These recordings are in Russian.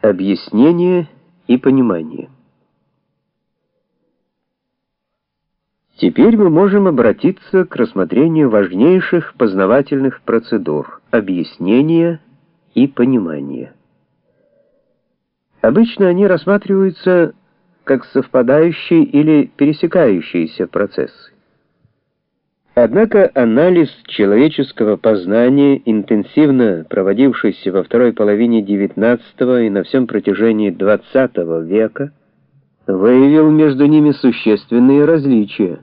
Объяснение и понимание. Теперь мы можем обратиться к рассмотрению важнейших познавательных процедур объяснения и понимания. Обычно они рассматриваются как совпадающие или пересекающиеся процессы. Однако анализ человеческого познания, интенсивно проводившийся во второй половине XIX и на всем протяжении XX века, выявил между ними существенные различия.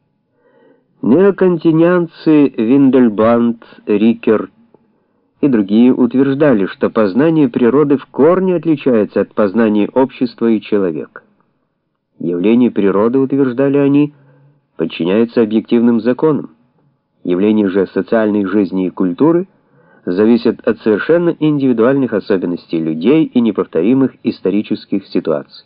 Неокантинианцы Виндельбанд, Рикер и другие утверждали, что познание природы в корне отличается от познания общества и человека. Явления природы, утверждали они, подчиняются объективным законам. Явления же социальной жизни и культуры зависят от совершенно индивидуальных особенностей людей и неповторимых исторических ситуаций.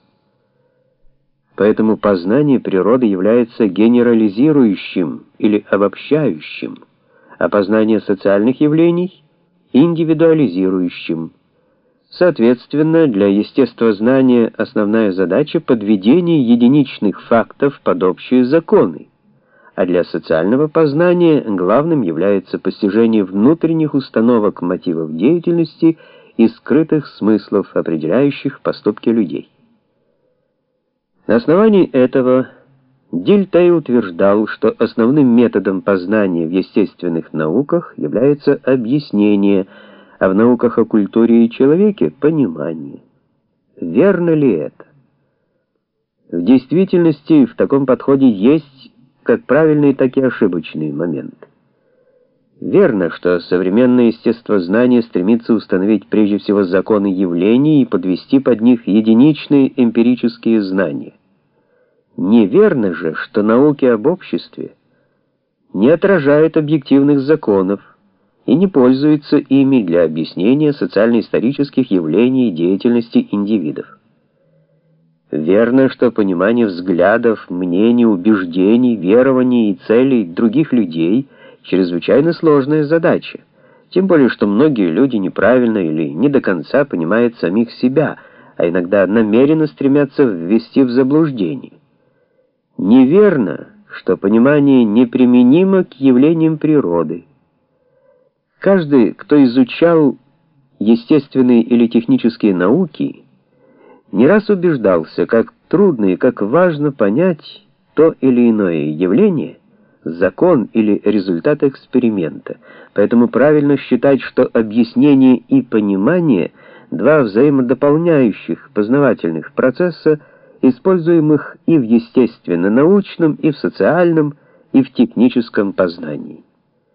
Поэтому познание природы является генерализирующим или обобщающим, а познание социальных явлений — индивидуализирующим. Соответственно, для естествознания основная задача — подведение единичных фактов под общие законы, а для социального познания главным является постижение внутренних установок мотивов деятельности и скрытых смыслов, определяющих поступки людей. На основании этого Дильтей утверждал, что основным методом познания в естественных науках является объяснение, а в науках о культуре и человеке — понимание. Верно ли это? В действительности в таком подходе есть как правильные, так и ошибочные моменты. Верно, что современное естествознание стремится установить прежде всего законы явлений и подвести под них единичные эмпирические знания. Неверно же, что науки об обществе не отражают объективных законов и не пользуются ими для объяснения социально-исторических явлений и деятельности индивидов. Верно, что понимание взглядов, мнений, убеждений, верований и целей других людей — чрезвычайно сложная задача, тем более что многие люди неправильно или не до конца понимают самих себя, а иногда намеренно стремятся ввести в заблуждение. Неверно, что понимание неприменимо к явлениям природы. Каждый, кто изучал естественные или технические науки, не раз убеждался, как трудно и как важно понять то или иное явление, закон или результат эксперимента. Поэтому правильно считать, что объяснение и понимание — два взаимодополняющих познавательных процесса, используемых и в естественно-научном, и в социальном, и в техническом познании.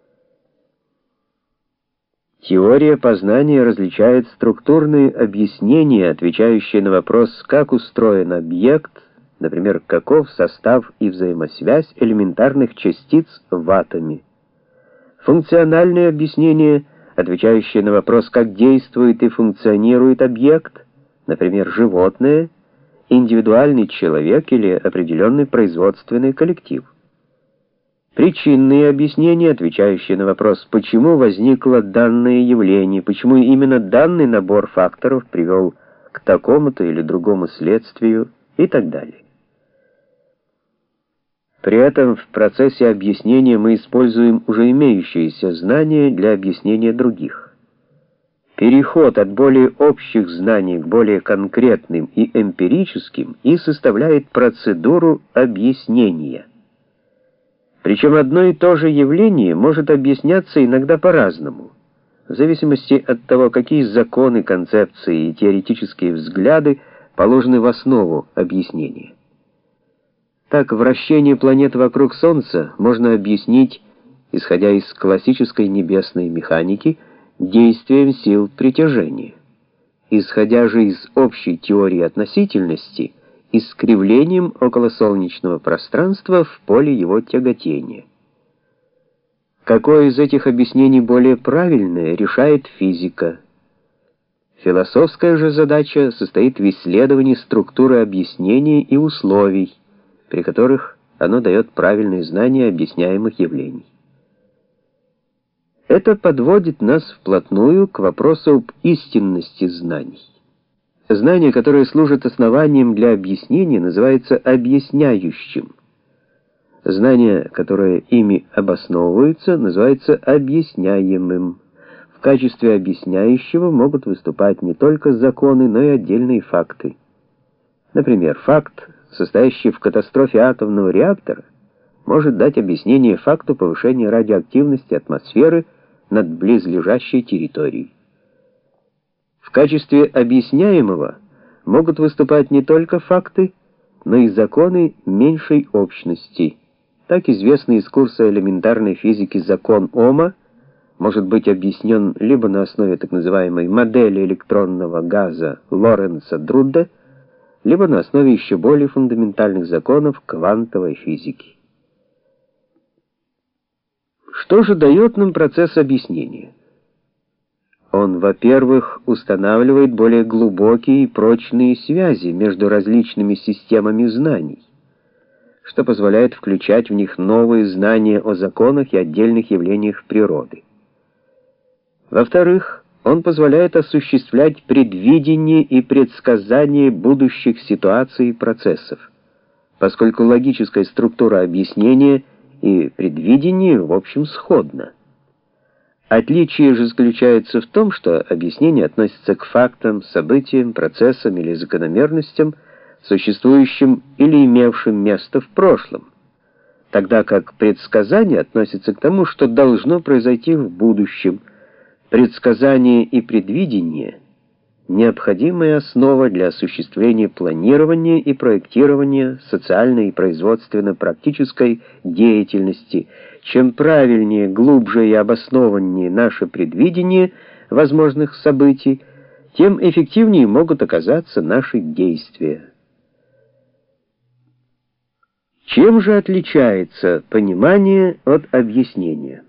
Теория познания различает структурные объяснения, отвечающие на вопрос, как устроен объект, например, каков состав и взаимосвязь элементарных частиц в атоме. Функциональные объяснения, отвечающие на вопрос, как действует и функционирует объект, например, животное, индивидуальный человек или определенный производственный коллектив. Причинные объяснения, отвечающие на вопрос, почему возникло данное явление, почему именно данный набор факторов привел к такому-то или другому следствию и так далее. При этом в процессе объяснения мы используем уже имеющиеся знания для объяснения других. Переход от более общих знаний к более конкретным и эмпирическим и составляет процедуру объяснения. Причем одно и то же явление может объясняться иногда по-разному, в зависимости от того, какие законы, концепции и теоретические взгляды положены в основу объяснения. Так, вращение планет вокруг Солнца можно объяснить, исходя из классической небесной механики, действием сил притяжения, исходя же из общей теории относительности, искривлением околосолнечного пространства в поле его тяготения. Какое из этих объяснений более правильное, решает физика. Философская же задача состоит в исследовании структуры объяснений и условий, при которых оно дает правильные знания объясняемых явлений. Это подводит нас вплотную к вопросу об истинности знаний. Знание, которое служит основанием для объяснения, называется объясняющим. Знание, которое ими обосновывается, называется объясняемым. В качестве объясняющего могут выступать не только законы, но и отдельные факты. Например, факт, состоящий в катастрофе атомного реактора, может дать объяснение факту повышения радиоактивности атмосферы над близлежащей территорией. В качестве объясняемого могут выступать не только факты, но и законы меньшей общности. Так известный из курса элементарной физики закон Ома может быть объяснен либо на основе так называемой модели электронного газа Лоренца-Друдда, либо на основе еще более фундаментальных законов квантовой физики. Что же дает нам процесс объяснения? Он, во-первых, устанавливает более глубокие и прочные связи между различными системами знаний, что позволяет включать в них новые знания о законах и отдельных явлениях природы. Во-вторых, он позволяет осуществлять предвидение и предсказание будущих ситуаций и процессов, поскольку логическая структура объяснения и предвидения в общем сходна. Отличие же заключается в том, что объяснение относится к фактам, событиям, процессам или закономерностям, существующим или имевшим место в прошлом, тогда как предсказание относится к тому, что должно произойти в будущем. Предсказание и предвидение — необходимая основа для осуществления планирования и проектирования социальной и производственно-практической деятельности. Чем правильнее, глубже и обоснованнее наше предвидение возможных событий, тем эффективнее могут оказаться наши действия. Чем же отличается понимание от объяснения?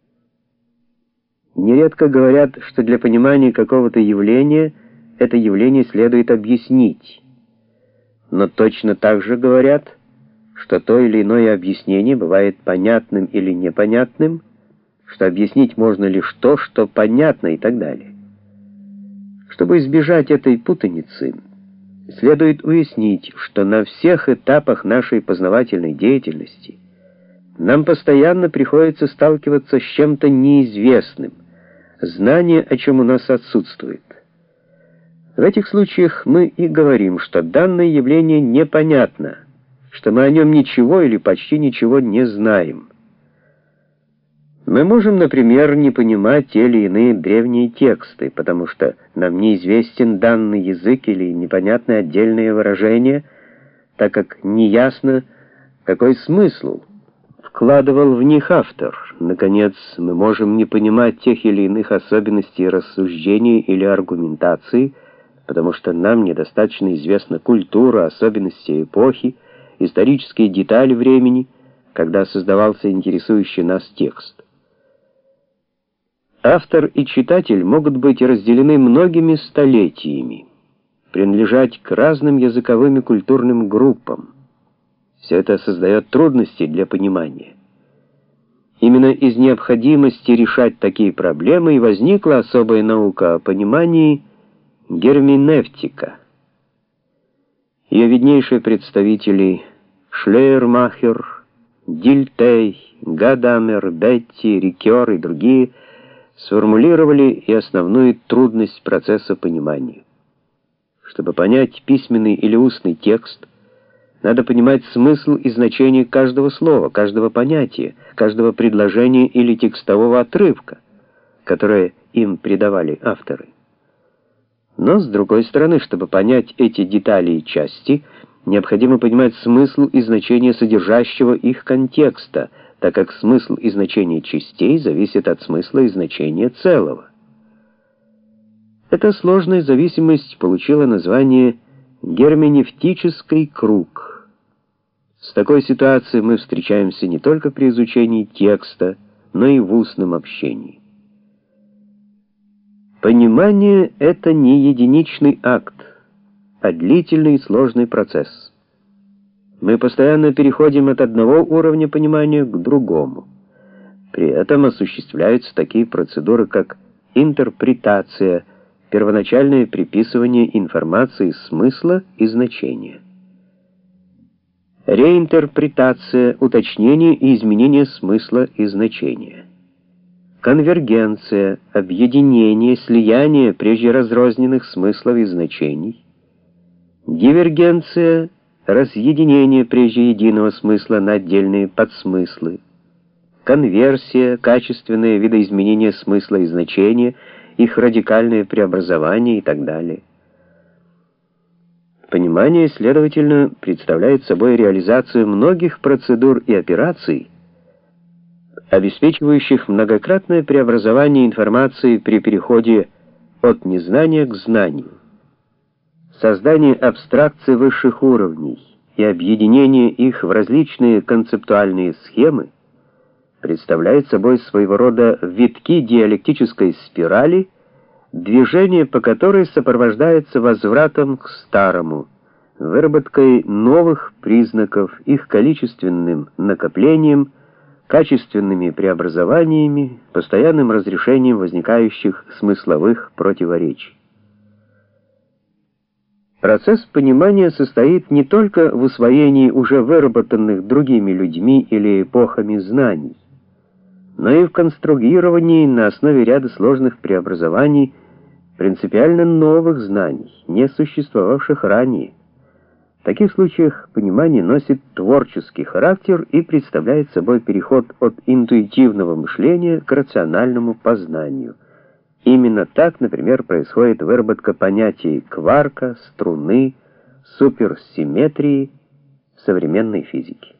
Нередко говорят, что для понимания какого-то явления это явление следует объяснить. Но точно так же говорят, что то или иное объяснение бывает понятным или непонятным, что объяснить можно лишь то, что понятно и так далее. Чтобы избежать этой путаницы, следует уяснить, что на всех этапах нашей познавательной деятельности нам постоянно приходится сталкиваться с чем-то неизвестным, знание о чем у нас отсутствует. В этих случаях мы и говорим, что данное явление непонятно, что мы о нем ничего или почти ничего не знаем. Мы можем, например, не понимать те или иные древние тексты, потому что нам неизвестен данный язык или непонятны отдельные выражения, так как неясно, какой смысл вкладывал в них автор. Наконец, мы можем не понимать тех или иных особенностей рассуждений или аргументации, потому что нам недостаточно известна культура, особенности эпохи, исторические детали времени, когда создавался интересующий нас текст. Автор и читатель могут быть разделены многими столетиями, принадлежать к разным языковым и культурным группам. Все это создает трудности для понимания. Именно из необходимости решать такие проблемы и возникла особая наука о понимании — герменевтика. Ее виднейшие представители Шлейермахер, Дильтей, Гадамер, Бетти, Рикер и другие сформулировали и основную трудность процесса понимания. Чтобы понять письменный или устный текст, надо понимать смысл и значение каждого слова, каждого понятия, каждого предложения или текстового отрывка, которое им придавали авторы. Но, с другой стороны, чтобы понять эти детали и части, необходимо понимать смысл и значение содержащего их контекста, так как смысл и значение частей зависят от смысла и значения целого. Эта сложная зависимость получила название герменевтический круг. С такой ситуацией мы встречаемся не только при изучении текста, но и в устном общении. Понимание — это не единичный акт, а длительный и сложный процесс. Мы постоянно переходим от одного уровня понимания к другому. При этом осуществляются такие процедуры, как интерпретация, первоначальное приписывание информации смысла и значения. Реинтерпретация, уточнение и изменение смысла и значения. Конвергенция, объединение, слияние прежде разрозненных смыслов и значений. Дивергенция, разъединение прежде единого смысла на отдельные подсмыслы. Конверсия, качественное видоизменение смысла и значения, их радикальное преобразование и так далее. Понимание, следовательно, представляет собой реализацию многих процедур и операций, обеспечивающих многократное преобразование информации при переходе от незнания к знанию. Создание абстракций высших уровней и объединение их в различные концептуальные схемы представляет собой своего рода витки диалектической спирали, движение по которой сопровождается возвратом к старому, выработкой новых признаков, их количественным накоплением, качественными преобразованиями, постоянным разрешением возникающих смысловых противоречий. Процесс понимания состоит не только в усвоении уже выработанных другими людьми или эпохами знаний, но и в конструировании на основе ряда сложных преобразований принципиально новых знаний, не существовавших ранее. В таких случаях понимание носит творческий характер и представляет собой переход от интуитивного мышления к рациональному познанию. Именно так, например, происходит выработка понятий кварка, струны, суперсимметрии в современной физике.